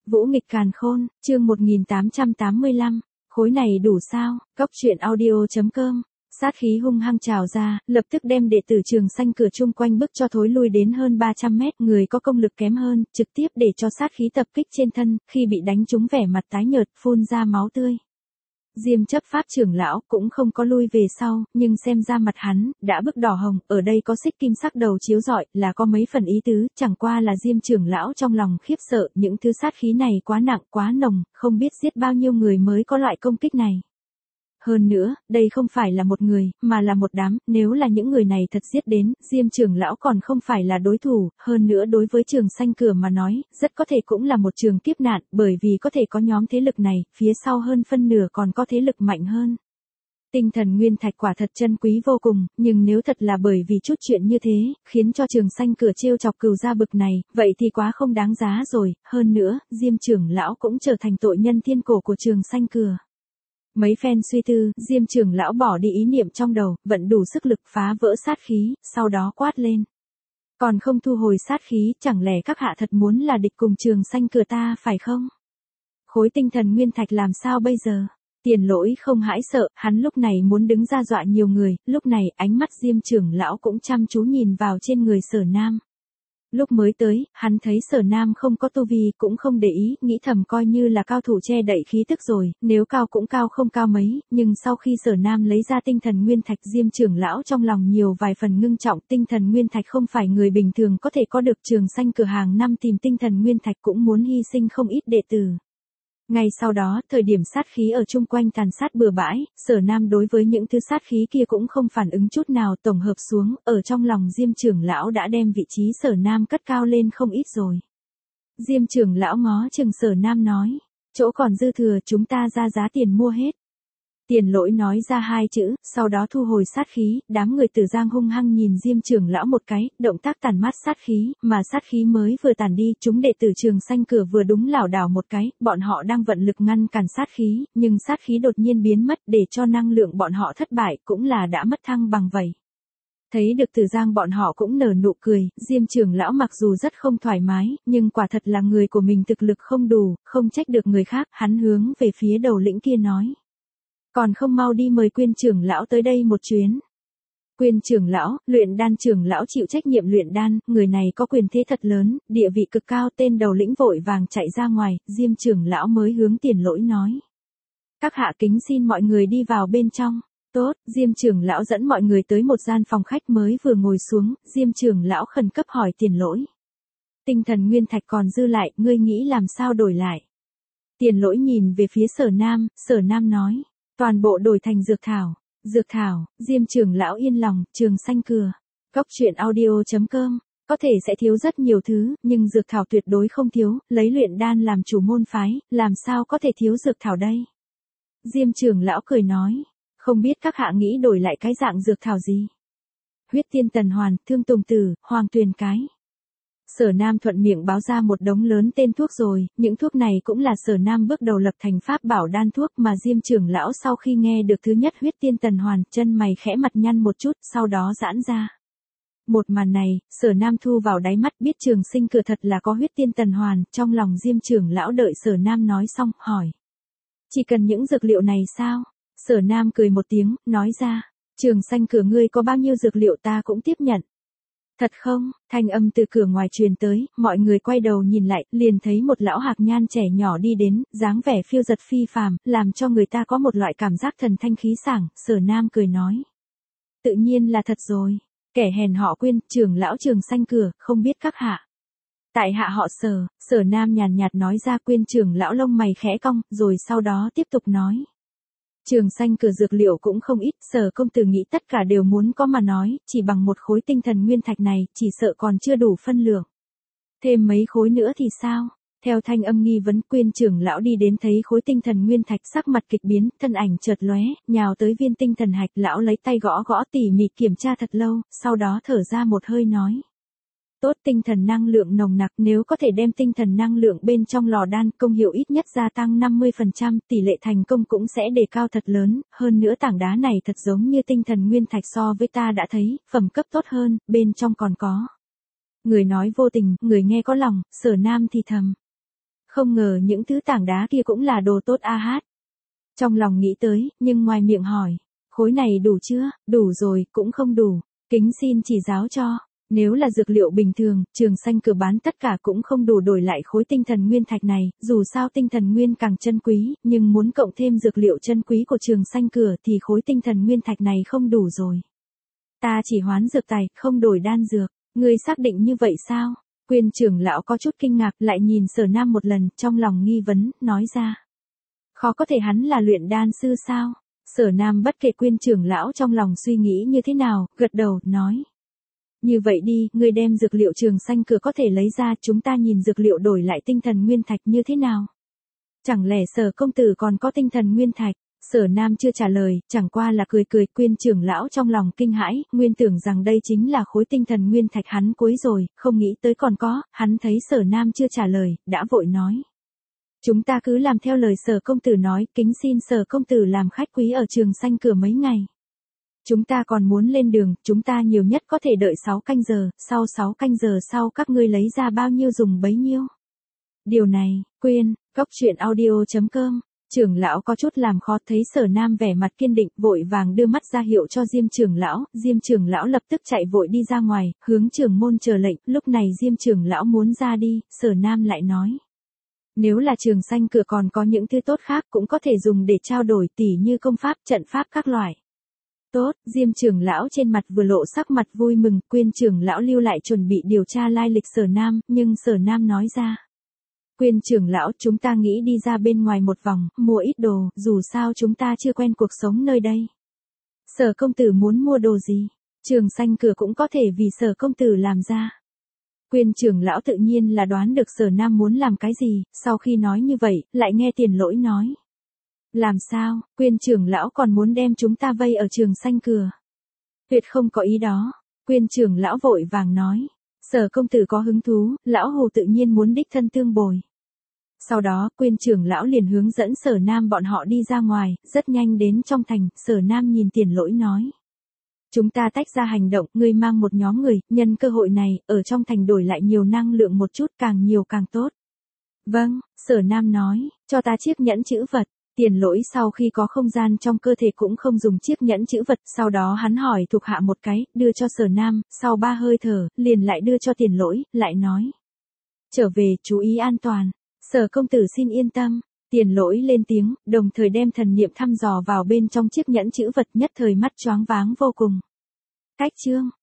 Vũ nghịch càn khôn, chương 1885, khối này đủ sao, Cóc truyện audio.com. Sát khí hung hăng trào ra, lập tức đem đệ tử Trường Xanh cửa chung quanh bức cho thối lui đến hơn 300 mét, người có công lực kém hơn, trực tiếp để cho sát khí tập kích trên thân, khi bị đánh trúng vẻ mặt tái nhợt, phun ra máu tươi. Diêm chấp pháp trưởng lão cũng không có lui về sau, nhưng xem ra mặt hắn đã bức đỏ hồng, ở đây có xích kim sắc đầu chiếu rọi, là có mấy phần ý tứ, chẳng qua là Diêm trưởng lão trong lòng khiếp sợ, những thứ sát khí này quá nặng, quá nồng, không biết giết bao nhiêu người mới có loại công kích này. Hơn nữa, đây không phải là một người, mà là một đám, nếu là những người này thật giết đến, Diêm trưởng lão còn không phải là đối thủ, hơn nữa đối với Trường Xanh cửa mà nói, rất có thể cũng là một trường kiếp nạn, bởi vì có thể có nhóm thế lực này, phía sau hơn phân nửa còn có thế lực mạnh hơn. Tinh thần nguyên thạch quả thật chân quý vô cùng, nhưng nếu thật là bởi vì chút chuyện như thế, khiến cho Trường Xanh cửa trêu chọc cừu gia bực này, vậy thì quá không đáng giá rồi, hơn nữa, Diêm trưởng lão cũng trở thành tội nhân thiên cổ của Trường Xanh cửa. Mấy phen suy tư, Diêm trưởng lão bỏ đi ý niệm trong đầu, vận đủ sức lực phá vỡ sát khí, sau đó quát lên. Còn không thu hồi sát khí, chẳng lẽ các hạ thật muốn là địch cùng Trường Xanh cửa ta phải không? Khối tinh thần nguyên thạch làm sao bây giờ? Tiền Lỗi không hãi sợ, hắn lúc này muốn đứng ra dọa nhiều người, lúc này ánh mắt Diêm trưởng lão cũng chăm chú nhìn vào trên người Sở Nam. Lúc mới tới, hắn thấy Sở Nam không có tu vi, cũng không để ý, nghĩ thầm coi như là cao thủ che đậy khí tức rồi, nếu cao cũng cao không cao mấy, nhưng sau khi Sở Nam lấy ra tinh thần nguyên thạch, Diêm trưởng lão trong lòng nhiều vài phần ngưng trọng, tinh thần nguyên thạch không phải người bình thường có thể có được. Trường Xanh cửa hàng năm tìm tinh thần nguyên thạch cũng muốn hy sinh không ít đệ tử. Ngay sau đó, thời điểm sát khí ở chung quanh tàn sát bừa bãi, Sở Nam đối với những thứ sát khí kia cũng không phản ứng chút nào, tổng hợp xuống, ở trong lòng Diêm trưởng lão đã đem vị trí Sở Nam cất cao lên không ít rồi. Diêm trưởng lão ngó chừng Sở Nam nói, chỗ còn dư thừa chúng ta ra giá tiền mua hết. Tiền Lỗi nói ra hai chữ, sau đó thu hồi sát khí, đám người Tử Giang hung hăng nhìn Diêm trưởng lão một cái, động tác tàn mát sát khí, mà sát khí mới vừa tàn đi, chúng đệ tử Trường Xanh cửa vừa đúng lảo đảo một cái, bọn họ đang vận lực ngăn cản sát khí, nhưng sát khí đột nhiên biến mất, để cho năng lượng bọn họ thất bại, cũng là đã mất thăng bằng vậy. Thấy được Tử Giang bọn họ cũng nở nụ cười, Diêm trưởng lão mặc dù rất không thoải mái, nhưng quả thật là người của mình thực lực không đủ, không trách được người khác, hắn hướng về phía đầu lĩnh kia nói. Còn không mau đi mời Quyên trưởng lão tới đây một chuyến. Quyên trưởng lão, luyện đan trưởng lão chịu trách nhiệm luyện đan, người này có quyền thế thật lớn, địa vị cực cao, tên đầu lĩnh vội vàng chạy ra ngoài, Diêm trưởng lão mới hướng Tiền Lỗi nói. Các hạ kính xin mọi người đi vào bên trong. Tốt, Diêm trưởng lão dẫn mọi người tới một gian phòng khách mới vừa ngồi xuống, Diêm trưởng lão khẩn cấp hỏi Tiền Lỗi. Tinh thần nguyên thạch còn dư lại, ngươi nghĩ làm sao đổi lại? Tiền Lỗi nhìn về phía Sở Nam nói. Toàn bộ đổi thành dược thảo. Dược thảo, Diêm trưởng lão yên lòng, Trường Xanh cửa. Cóc truyện audio.com. Có thể sẽ thiếu rất nhiều thứ, nhưng dược thảo tuyệt đối không thiếu, lấy luyện đan làm chủ môn phái, làm sao có thể thiếu dược thảo đây? Diêm trưởng lão cười nói, không biết các hạ nghĩ đổi lại cái dạng dược thảo gì? Huyết tiên tần hoàn, thương tùng tử, hoàng tuyền cái. Sở Nam thuận miệng báo ra một đống lớn tên thuốc rồi, những thuốc này cũng là Sở Nam bước đầu lập thành pháp bảo đan thuốc mà Diêm trưởng lão sau khi nghe được thứ nhất huyết tiên tần hoàn, chân mày khẽ mặt nhăn một chút, sau đó giãn ra. Một màn này, Sở Nam thu vào đáy mắt biết Trường Sinh cửa thật là có huyết tiên tần hoàn, trong lòng Diêm trưởng lão đợi Sở Nam nói xong, hỏi. Chỉ cần những dược liệu này sao? Sở Nam cười một tiếng, nói ra, Trường Xanh cửa ngươi có bao nhiêu dược liệu ta cũng tiếp nhận. Thật không? Thanh âm từ cửa ngoài truyền tới, mọi người quay đầu nhìn lại, liền thấy một lão hạc nhan trẻ nhỏ đi đến, dáng vẻ phiêu giật phi phàm, làm cho người ta có một loại cảm giác thần thanh khí sảng, Sở Nam cười nói. Tự nhiên là thật rồi, kẻ hèn họ Quyên, trưởng lão Trường Xanh cửa, không biết các hạ. Tại hạ họ Sở Nam nhàn nhạt nói ra. Quyên trưởng lão lông mày khẽ cong, rồi sau đó tiếp tục nói. Trường Xanh cửa dược liệu cũng không ít, Sở công tử nghĩ tất cả đều muốn có mà nói, chỉ bằng một khối tinh thần nguyên thạch này, chỉ sợ còn chưa đủ phân lượng. Thêm mấy khối nữa thì sao? Theo thanh âm nghi vấn, Quyên trưởng lão đi đến thấy khối tinh thần nguyên thạch, sắc mặt kịch biến, thân ảnh chợt lóe, nhào tới viên tinh thần hạch, lão lấy tay gõ gõ tỉ mỉ kiểm tra thật lâu, sau đó thở ra một hơi nói. Tốt, tinh thần năng lượng nồng nặc, nếu có thể đem tinh thần năng lượng bên trong lò đan, công hiệu ít nhất gia tăng 50%, tỷ lệ thành công cũng sẽ đề cao thật lớn, hơn nữa tảng đá này thật giống như tinh thần nguyên thạch so với ta đã thấy, phẩm cấp tốt hơn, bên trong còn có. Người nói vô tình, người nghe có lòng, Sở Nam thì thầm. Không ngờ những thứ tảng đá kia cũng là đồ tốt a hát. Trong lòng nghĩ tới, nhưng ngoài miệng hỏi. Khối này đủ chưa? Đủ rồi, cũng không đủ. Kính xin chỉ giáo cho. Nếu là dược liệu bình thường, Trường Xanh Cửa bán tất cả cũng không đủ đổi lại khối tinh thần nguyên thạch này, dù sao tinh thần nguyên càng chân quý, nhưng muốn cộng thêm dược liệu chân quý của Trường Xanh Cửa thì khối tinh thần nguyên thạch này không đủ rồi. Ta chỉ hoán dược tài, không đổi đan dược. Ngươi xác định như vậy sao? Quyên trưởng lão có chút kinh ngạc, lại nhìn Sở Nam một lần, trong lòng nghi vấn, nói ra. Khó có thể hắn là luyện đan sư sao? Sở Nam bất kể Quyên trưởng lão trong lòng suy nghĩ như thế nào, gật đầu, nói. Như vậy đi, ngươi đem dược liệu Trường Xanh Cửa có thể lấy ra, chúng ta nhìn dược liệu đổi lại tinh thần nguyên thạch như thế nào? Chẳng lẽ Sở công tử còn có tinh thần nguyên thạch? Sở Nam chưa trả lời, chẳng qua là cười cười. Quyên trưởng lão trong lòng kinh hãi, nguyên tưởng rằng đây chính là khối tinh thần nguyên thạch hắn cuối rồi, không nghĩ tới còn có. Hắn thấy Sở Nam chưa trả lời, đã vội nói. Chúng ta cứ làm theo lời Sở công tử nói, kính xin Sở công tử làm khách quý ở Trường Xanh Cửa mấy ngày. Chúng ta còn muốn lên đường, chúng ta nhiều nhất có thể đợi 6 canh giờ, sau 6 canh giờ sau các ngươi lấy ra bao nhiêu dùng bấy nhiêu. Điều này, Quyên, coctruyện.audio.com. Trưởng lão có chút làm khó, thấy Sở Nam vẻ mặt kiên định, vội vàng đưa mắt ra hiệu cho Diêm trưởng lão. Diêm trưởng lão lập tức chạy vội đi ra ngoài, hướng trưởng môn chờ lệnh. Lúc này Diêm trưởng lão muốn ra đi, Sở Nam lại nói. Nếu là Trường Xanh Cửa còn có những thứ tốt khác cũng có thể dùng để trao đổi, tỉ như công pháp, trận pháp các loại. Tốt, Diêm trưởng lão trên mặt vừa lộ sắc mặt vui mừng. Quyên trưởng lão lưu lại chuẩn bị điều tra lai lịch Sở Nam, nhưng Sở Nam nói ra. Quyên trưởng lão, chúng ta nghĩ đi ra bên ngoài một vòng, mua ít đồ, dù sao chúng ta chưa quen cuộc sống nơi đây. Sở công tử muốn mua đồ gì? Trường Xanh Cửa cũng có thể vì Sở công tử làm ra. Quyên trưởng lão tự nhiên là đoán được Sở Nam muốn làm cái gì, sau khi nói như vậy, lại nghe Tiền Lỗi nói. Làm sao, Quyên trưởng lão còn muốn đem chúng ta vây ở Trường Xanh Cửa? Tuyệt không có ý đó. Quyên trưởng lão vội vàng nói. Sở công tử có hứng thú, lão Hồ tự nhiên muốn đích thân tương bồi. Sau đó, Quyên trưởng lão liền hướng dẫn Sở Nam bọn họ đi ra ngoài, rất nhanh đến trong thành. Sở Nam nhìn Tiền Lỗi nói. Chúng ta tách ra hành động, ngươi mang một nhóm người, nhân cơ hội này, ở trong thành đổi lại nhiều năng lượng một chút, càng nhiều càng tốt. Vâng, Sở Nam nói, cho ta chiếc nhẫn chữ vật. Tiền Lỗi sau khi có không gian trong cơ thể cũng không dùng chiếc nhẫn chữ vật, sau đó hắn hỏi thuộc hạ một cái, đưa cho Sở Nam, sau 3 hơi thở, liền lại đưa cho Tiền Lỗi, lại nói. Trở về, chú ý an toàn. Sở công tử xin yên tâm. Tiền Lỗi lên tiếng, đồng thời đem thần niệm thăm dò vào bên trong chiếc nhẫn chữ vật, nhất thời mắt choáng váng vô cùng. Cách chương.